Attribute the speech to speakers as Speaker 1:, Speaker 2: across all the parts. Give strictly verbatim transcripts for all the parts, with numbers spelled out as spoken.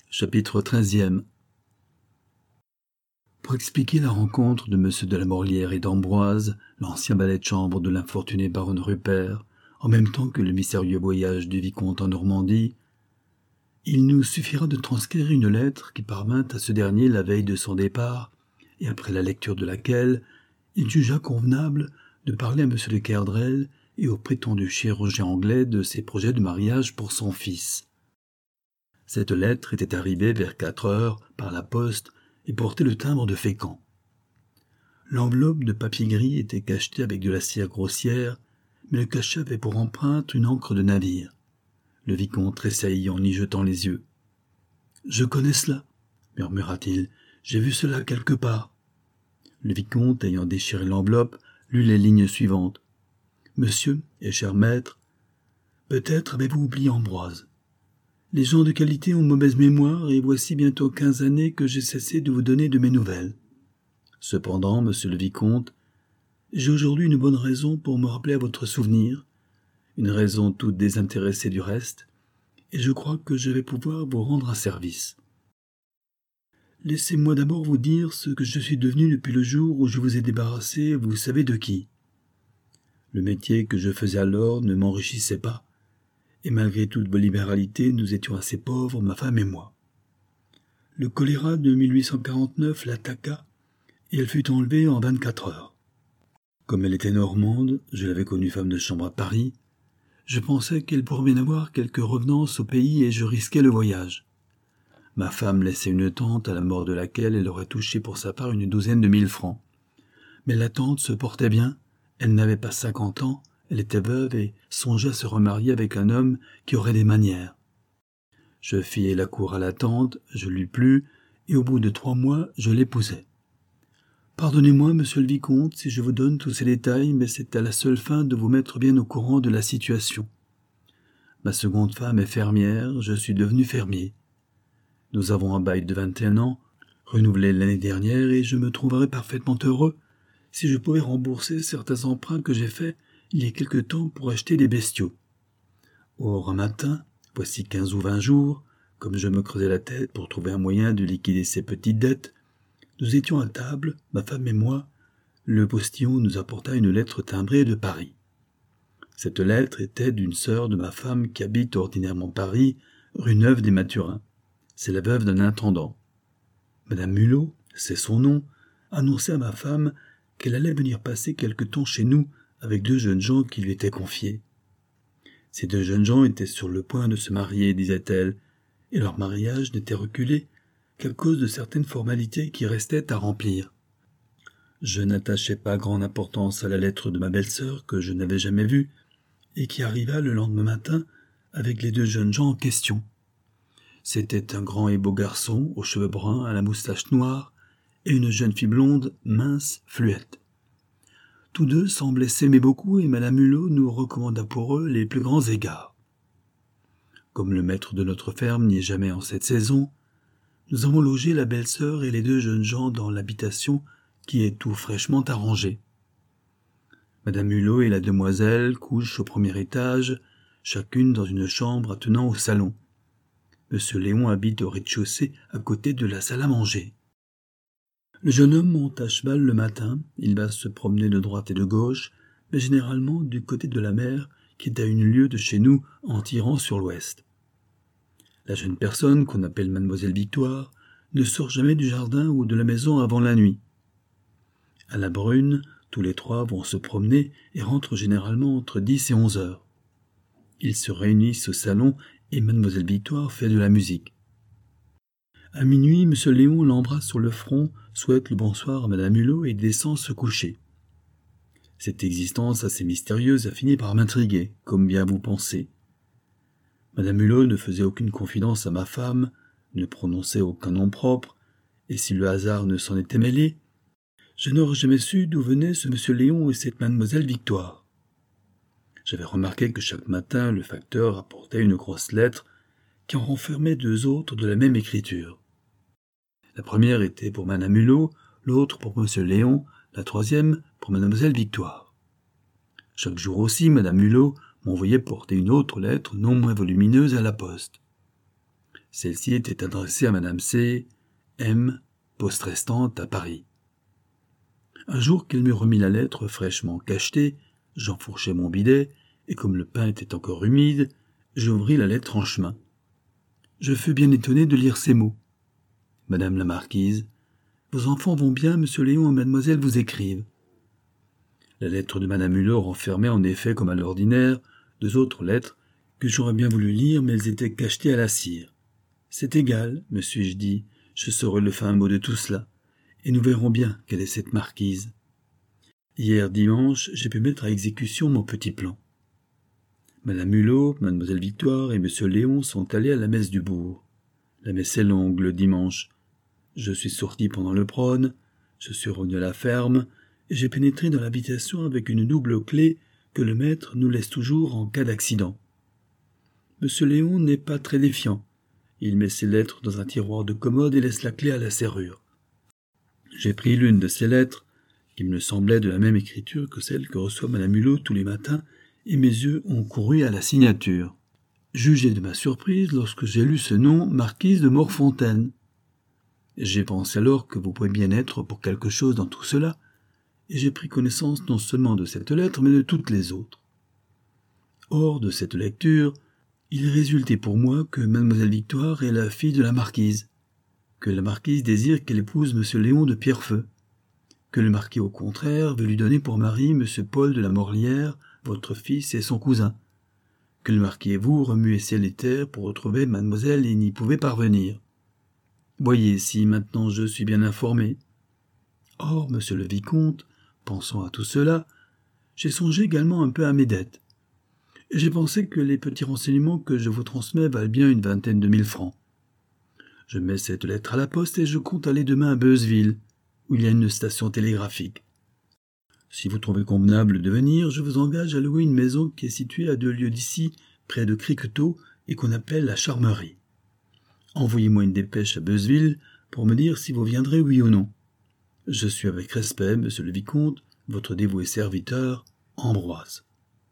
Speaker 1: Chapitre treizième. Pour expliquer la rencontre de M de la Morlière et d'Ambroise, l'ancien valet de chambre de l'infortuné baronne Rupert, en même temps que le mystérieux voyage du vicomte en Normandie, il nous suffira de transcrire une lettre qui parvint à ce dernier la veille de son départ, et après la lecture de laquelle il jugea convenable de parler à M de Kerdrel et au prétendu chirurgien anglais de ses projets de mariage pour son fils. Cette lettre était arrivée vers quatre heures par la poste et portait le timbre de Fécamp. L'enveloppe de papier gris était cachetée avec de la cire grossière, mais le cachet avait pour empreinte une encre de navire. Le vicomte tressaillit en y jetant les yeux. « Je connais cela, » murmura-t-il. « J'ai vu cela quelque part. » Le vicomte, ayant déchiré l'enveloppe, lut les lignes suivantes. « Monsieur et cher maître, peut-être avez-vous oublié Ambroise. Les gens de qualité ont mauvaise mémoire, et voici bientôt quinze années que j'ai cessé de vous donner de mes nouvelles. Cependant, monsieur le vicomte, j'ai aujourd'hui une bonne raison pour me rappeler à votre souvenir, une raison toute désintéressée du reste, et je crois que je vais pouvoir vous rendre un service. Laissez-moi d'abord vous dire ce que je suis devenu depuis le jour où je vous ai débarrassé, vous savez de qui. Le métier que je faisais alors ne m'enrichissait pas, et malgré toute vos libéralités, nous étions assez pauvres, ma femme et moi. Le choléra de mille huit cent quarante-neuf l'attaqua, et elle fut enlevée en vingt-quatre heures. Comme elle était normande, je l'avais connue femme de chambre à Paris, je pensais qu'elle pourrait bien avoir quelque revenance au pays et je risquais le voyage. Ma femme laissait une tante à la mort de laquelle elle aurait touché pour sa part une douzaine de mille francs. Mais la tante se portait bien, elle n'avait pas cinquante ans, elle était veuve et songeait à se remarier avec un homme qui aurait des manières. Je fis la cour à la tante, je lui plus, et au bout de trois mois, je l'épousai. Pardonnez-moi, monsieur le vicomte, si je vous donne tous ces détails, mais c'est à la seule fin de vous mettre bien au courant de la situation. Ma seconde femme est fermière, je suis devenu fermier. Nous avons un bail de vingt et un ans, renouvelé l'année dernière, et je me trouverais parfaitement heureux si je pouvais rembourser certains emprunts que j'ai faits il y a quelque temps pour acheter des bestiaux. Or, un matin, voici quinze ou vingt jours, comme je me creusais la tête pour trouver un moyen de liquider ces petites dettes, nous étions à table, ma femme et moi. Le postillon nous apporta une lettre timbrée de Paris. Cette lettre était d'une sœur de ma femme qui habite ordinairement Paris, rue Neuve des Mathurins. C'est la veuve d'un intendant. Madame Mulot, c'est son nom, annonçait à ma femme qu'elle allait venir passer quelque temps chez nous avec deux jeunes gens qui lui étaient confiés. Ces deux jeunes gens étaient sur le point de se marier, disait-elle, et leur mariage n'était reculé qu'à cause de certaines formalités qui restaient à remplir. Je n'attachais pas grande importance à la lettre de ma belle-sœur que je n'avais jamais vue et qui arriva le lendemain matin avec les deux jeunes gens en question. C'était un grand et beau garçon aux cheveux bruns, à la moustache noire, et une jeune fille blonde, mince, fluette. Tous deux semblaient s'aimer beaucoup et madame Mulot nous recommanda pour eux les plus grands égards. Comme le maître de notre ferme n'y est jamais en cette saison, nous avons logé la belle-sœur et les deux jeunes gens dans l'habitation qui est tout fraîchement arrangée. Madame Mulot et la demoiselle couchent au premier étage, chacune dans une chambre attenant au salon. Monsieur Léon habite au rez-de-chaussée à côté de la salle à manger. Le jeune homme monte à cheval le matin, il va se promener de droite et de gauche, mais généralement du côté de la mer qui est à une lieue de chez nous en tirant sur l'ouest. La jeune personne, qu'on appelle mademoiselle Victoire, ne sort jamais du jardin ou de la maison avant la nuit. À la brune, tous les trois vont se promener et rentrent généralement entre dix et onze heures. Ils se réunissent au salon et mademoiselle Victoire fait de la musique. À minuit, monsieur Léon l'embrasse sur le front, souhaite le bonsoir à madame Mulot et descend se coucher. Cette existence assez mystérieuse a fini par m'intriguer, comme bien vous pensez. Madame Mulot ne faisait aucune confidence à ma femme, ne prononçait aucun nom propre, et si le hasard ne s'en était mêlé, je n'aurais jamais su d'où venaient ce monsieur Léon et cette mademoiselle Victoire. J'avais remarqué que chaque matin le facteur apportait une grosse lettre qui en renfermait deux autres de la même écriture. La première était pour madame Mulot, l'autre pour monsieur Léon, la troisième pour mademoiselle Victoire. Chaque jour aussi, madame Mulot m'envoyait porter une autre lettre non moins volumineuse à la poste. Celle-ci était adressée à Madame C. M., poste restante à Paris. Un jour qu'elle me remit la lettre fraîchement cachetée, j'enfourchai mon bidet, et comme le pain était encore humide, j'ouvris la lettre en chemin. Je fus bien étonné de lire ces mots. « Madame la marquise, vos enfants vont bien, monsieur Léon et mademoiselle vous écrivent. » La lettre de Madame Hulot renfermait en effet, comme à l'ordinaire, deux autres lettres que j'aurais bien voulu lire, mais elles étaient cachetées à la cire. « C'est égal, me suis-je dit, je saurai le fin mot de tout cela, et nous verrons bien quelle est cette marquise. » Hier dimanche, j'ai pu mettre à exécution mon petit plan. Madame Hulot, mademoiselle Victoire et monsieur Léon sont allés à la messe du bourg. La messe est longue le dimanche. Je suis sorti pendant le prône, je suis revenu à la ferme, et j'ai pénétré dans l'habitation avec une double clé que le maître nous laisse toujours en cas d'accident. Monsieur Léon n'est pas très défiant. Il met ses lettres dans un tiroir de commode et laisse la clé à la serrure. J'ai pris l'une de ces lettres, qui me semblait de la même écriture que celle que reçoit Madame Hulot tous les matins, et mes yeux ont couru à la signature. Jugez de ma surprise lorsque j'ai lu ce nom, marquise de Morfontaine. J'ai pensé alors que vous pouvez bien être pour quelque chose dans tout cela, et j'ai pris connaissance non seulement de cette lettre, mais de toutes les autres. Or, de cette lecture, il résultait pour moi que mademoiselle Victoire est la fille de la marquise, que la marquise désire qu'elle épouse monsieur Léon de Pierrefeu, que le marquis au contraire veut lui donner pour mari monsieur Paul de la Morlière, votre fils et son cousin, que le marquis et vous remuez ciel et terre pour retrouver mademoiselle et n'y pouvez parvenir. Voyez si maintenant je suis bien informé. Or, monsieur le vicomte, pensant à tout cela, j'ai songé également un peu à mes dettes, et j'ai pensé que les petits renseignements que je vous transmets valent bien une vingtaine de mille francs. Je mets cette lettre à la poste et je compte aller demain à Beuzeville, où il y a une station télégraphique. Si vous trouvez convenable de venir, je vous engage à louer une maison qui est située à deux lieues d'ici, près de Criquetot, et qu'on appelle la Charmerie. Envoyez-moi une dépêche à Beuzeville pour me dire si vous viendrez oui ou non. Je suis avec respect, monsieur le vicomte, votre dévoué serviteur, Ambroise.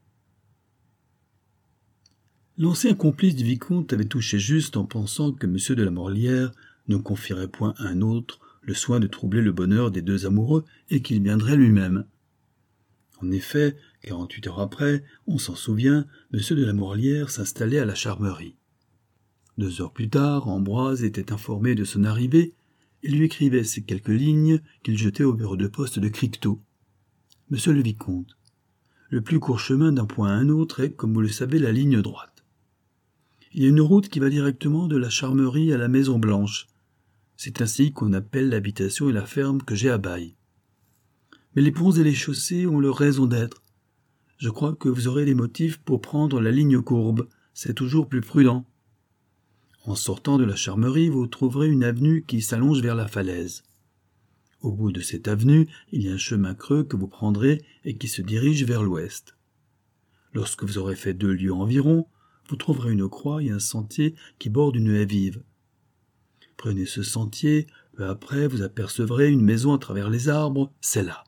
Speaker 1: L'ancien complice du vicomte avait touché juste en pensant que monsieur de la Morlière ne confierait point à un autre le soin de troubler le bonheur des deux amoureux et qu'il viendrait lui-même. En effet, quarante-huit heures après, on s'en souvient, monsieur de la Morlière s'installait à la Charmerie. Deux heures plus tard, Ambroise était informé de son arrivée et lui écrivait ces quelques lignes qu'il jetait au bureau de poste de Criquetot. « Monsieur le vicomte, le plus court chemin d'un point à un autre est, comme vous le savez, la ligne droite. Il y a une route qui va directement de la Charmerie à la Maison Blanche. C'est ainsi qu'on appelle l'habitation et la ferme que j'ai à bail. Mais les ponts et les chaussées ont leur raison d'être. Je crois que vous aurez les motifs pour prendre la ligne courbe, c'est toujours plus prudent. En sortant de la Charmerie, vous trouverez une avenue qui s'allonge vers la falaise. Au bout de cette avenue, il y a un chemin creux que vous prendrez et qui se dirige vers l'ouest. Lorsque vous aurez fait deux lieues environ, vous trouverez une croix et un sentier qui borde une haie vive. Prenez ce sentier, peu après vous apercevrez une maison à travers les arbres, c'est là.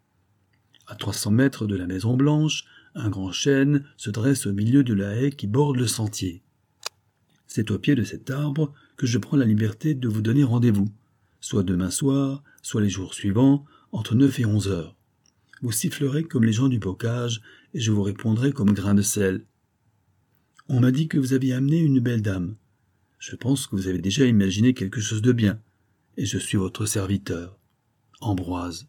Speaker 1: À trois cents mètres de la Maison Blanche, un grand chêne se dresse au milieu de la haie qui borde le sentier. C'est au pied de cet arbre que je prends la liberté de vous donner rendez-vous, soit demain soir, soit les jours suivants, entre neuf et onze heures. Vous sifflerez comme les gens du bocage, et je vous répondrai comme grain de sel. On m'a dit que vous aviez amené une belle dame. Je pense que vous avez déjà imaginé quelque chose de bien, et je suis votre serviteur. Ambroise.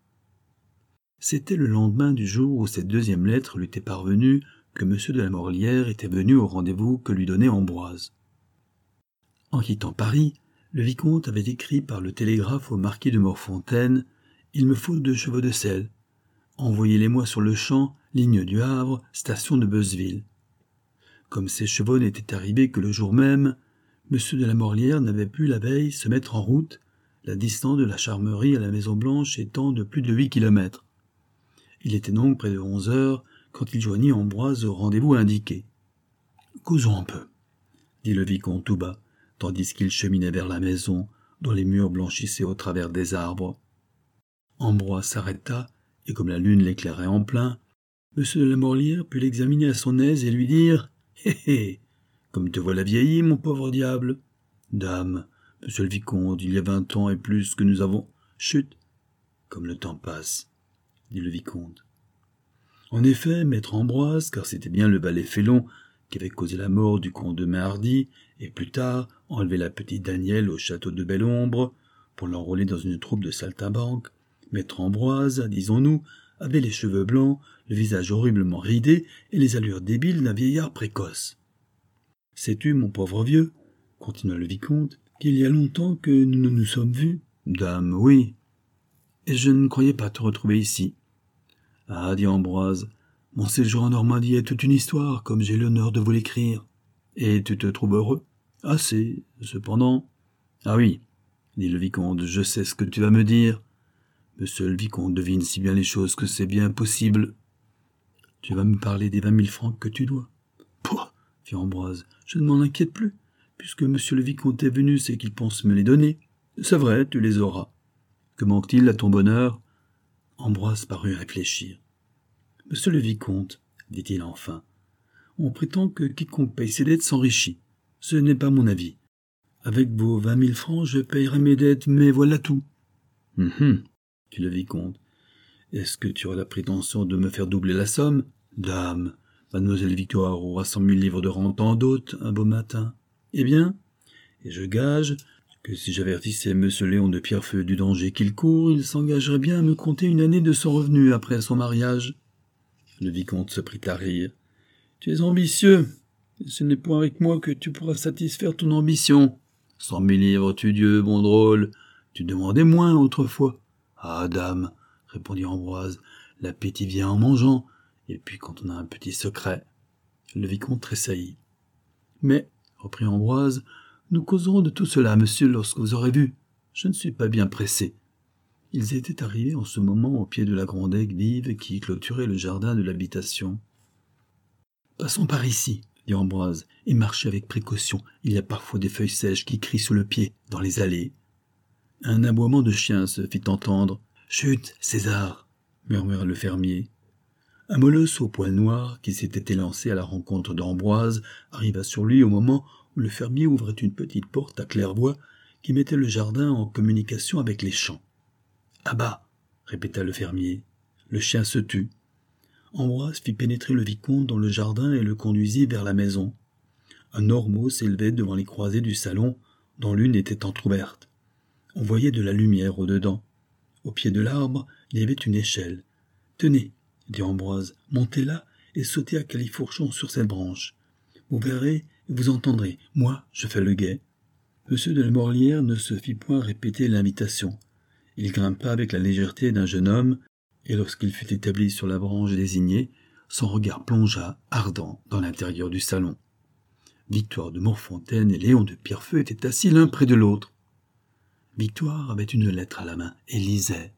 Speaker 1: C'était le lendemain du jour où cette deuxième lettre lui était parvenue que monsieur de la Morlière était venu au rendez-vous que lui donnait Ambroise. En quittant Paris, le vicomte avait écrit par le télégraphe au marquis de Morfontaine « Il me faut deux chevaux de selle. Envoyez-les-moi sur le champ, ligne du Havre, station de Beuzeville. » Comme ces chevaux n'étaient arrivés que le jour même, monsieur de la Morlière n'avait pu la veille se mettre en route, la distance de la Charmerie à la Maison Blanche étant de plus de huit kilomètres. Il était donc près de onze heures quand il joignit Ambroise au rendez-vous indiqué. « Causons un peu, » dit le vicomte tout bas, tandis qu'il cheminait vers la maison, dont les murs blanchissaient au travers des arbres. Ambroise s'arrêta, et comme la lune l'éclairait en plein, monsieur de la Morlière put l'examiner à son aise et lui dire « Hé hé, comme te voilà vieilli, mon pauvre diable, Dame, monsieur le vicomte, il y a vingt ans et plus que nous avons... Chut, comme le temps passe, dit le vicomte. En effet, maître Ambroise, car c'était bien le valet Félon qui avait causé la mort du comte de Mahardy, et plus tard enlevé la petite Danielle au château de Belle-Ombre pour l'enrôler dans une troupe de saltimbanques, maître Ambroise, disons-nous, avait les cheveux blancs, le visage horriblement ridé et les allures débiles d'un vieillard précoce. « Sais-tu, mon pauvre vieux, continua le vicomte, qu'il y a longtemps que nous ne nous sommes vus ? » ?»« Dame, oui. Et je ne croyais pas te retrouver ici. »« Ah, dit Ambroise, mon séjour en Normandie est toute une histoire, comme j'ai l'honneur de vous l'écrire. Et tu te trouves heureux ? » ?»« Assez, cependant. »« Ah oui, dit le vicomte, je sais ce que tu vas me dire. Monsieur le vicomte devine si bien les choses que c'est bien possible. Tu vas me parler des vingt mille francs que tu dois. »« Pouah, fit Ambroise, je ne m'en inquiète plus. Puisque monsieur le vicomte est venu, c'est qu'il pense me les donner. C'est vrai, tu les auras. Que manque-t-il à ton bonheur ? » Ambroise parut réfléchir. « Monsieur le vicomte, dit-il enfin, on prétend que quiconque paye ses dettes s'enrichit. Ce n'est pas mon avis. Avec vos vingt mille francs, je payerai mes dettes, mais voilà tout. Hum, hum, dit le vicomte. Est-ce que tu auras la prétention de me faire doubler la somme ? Dame, mademoiselle Victoire aura cent mille livres de rente en dot un beau matin. Eh bien, et je gage que si j'avertissais monsieur Léon de Pierrefeu du danger qu'il court, il s'engagerait bien à me compter une année de son revenu après son mariage. Le vicomte se prit à rire. Tu es ambitieux, et ce n'est point avec moi que tu pourras satisfaire ton ambition. Cent mille livres, tu Dieu, bon drôle, tu demandais moins autrefois. Ah, dame, répondit Ambroise, l'appétit vient en mangeant, et puis quand on a un petit secret. Le vicomte tressaillit. Mais, reprit Ambroise, nous causerons de tout cela, monsieur, lorsque vous aurez vu. Je ne suis pas bien pressé. Ils étaient arrivés en ce moment au pied de la grande aiguë vive qui clôturait le jardin de l'habitation. « Passons par ici, dit Ambroise, et marchez avec précaution. Il y a parfois des feuilles sèches qui crient sous le pied, dans les allées. » Un aboiement de chien se fit entendre. « Chut, César !» murmura le fermier. Un molosse au poil noir, qui s'était élancé à la rencontre d'Ambroise, arriva sur lui au moment où le fermier ouvrait une petite porte à claire-voie qui mettait le jardin en communication avec les champs. « Ah bah !» répéta le fermier. Le chien se tut. Ambroise fit pénétrer le vicomte dans le jardin et le conduisit vers la maison. Un ormeau s'élevait devant les croisées du salon, dont l'une était entr'ouverte. On voyait de la lumière au-dedans. Au pied de l'arbre, il y avait une échelle. « Tenez, dit Ambroise, montez là et sautez à califourchon sur cette branche. Vous verrez et vous entendrez. Moi, je fais le guet. » Monsieur de la Morlière ne se fit point répéter l'invitation. Il grimpa avec la légèreté d'un jeune homme, et lorsqu'il fut établi sur la branche désignée, son regard plongea, ardent, dans l'intérieur du salon. Victoire de Morfontaine et Léon de Pierrefeu étaient assis l'un près de l'autre. Victoire avait une lettre à la main et lisait.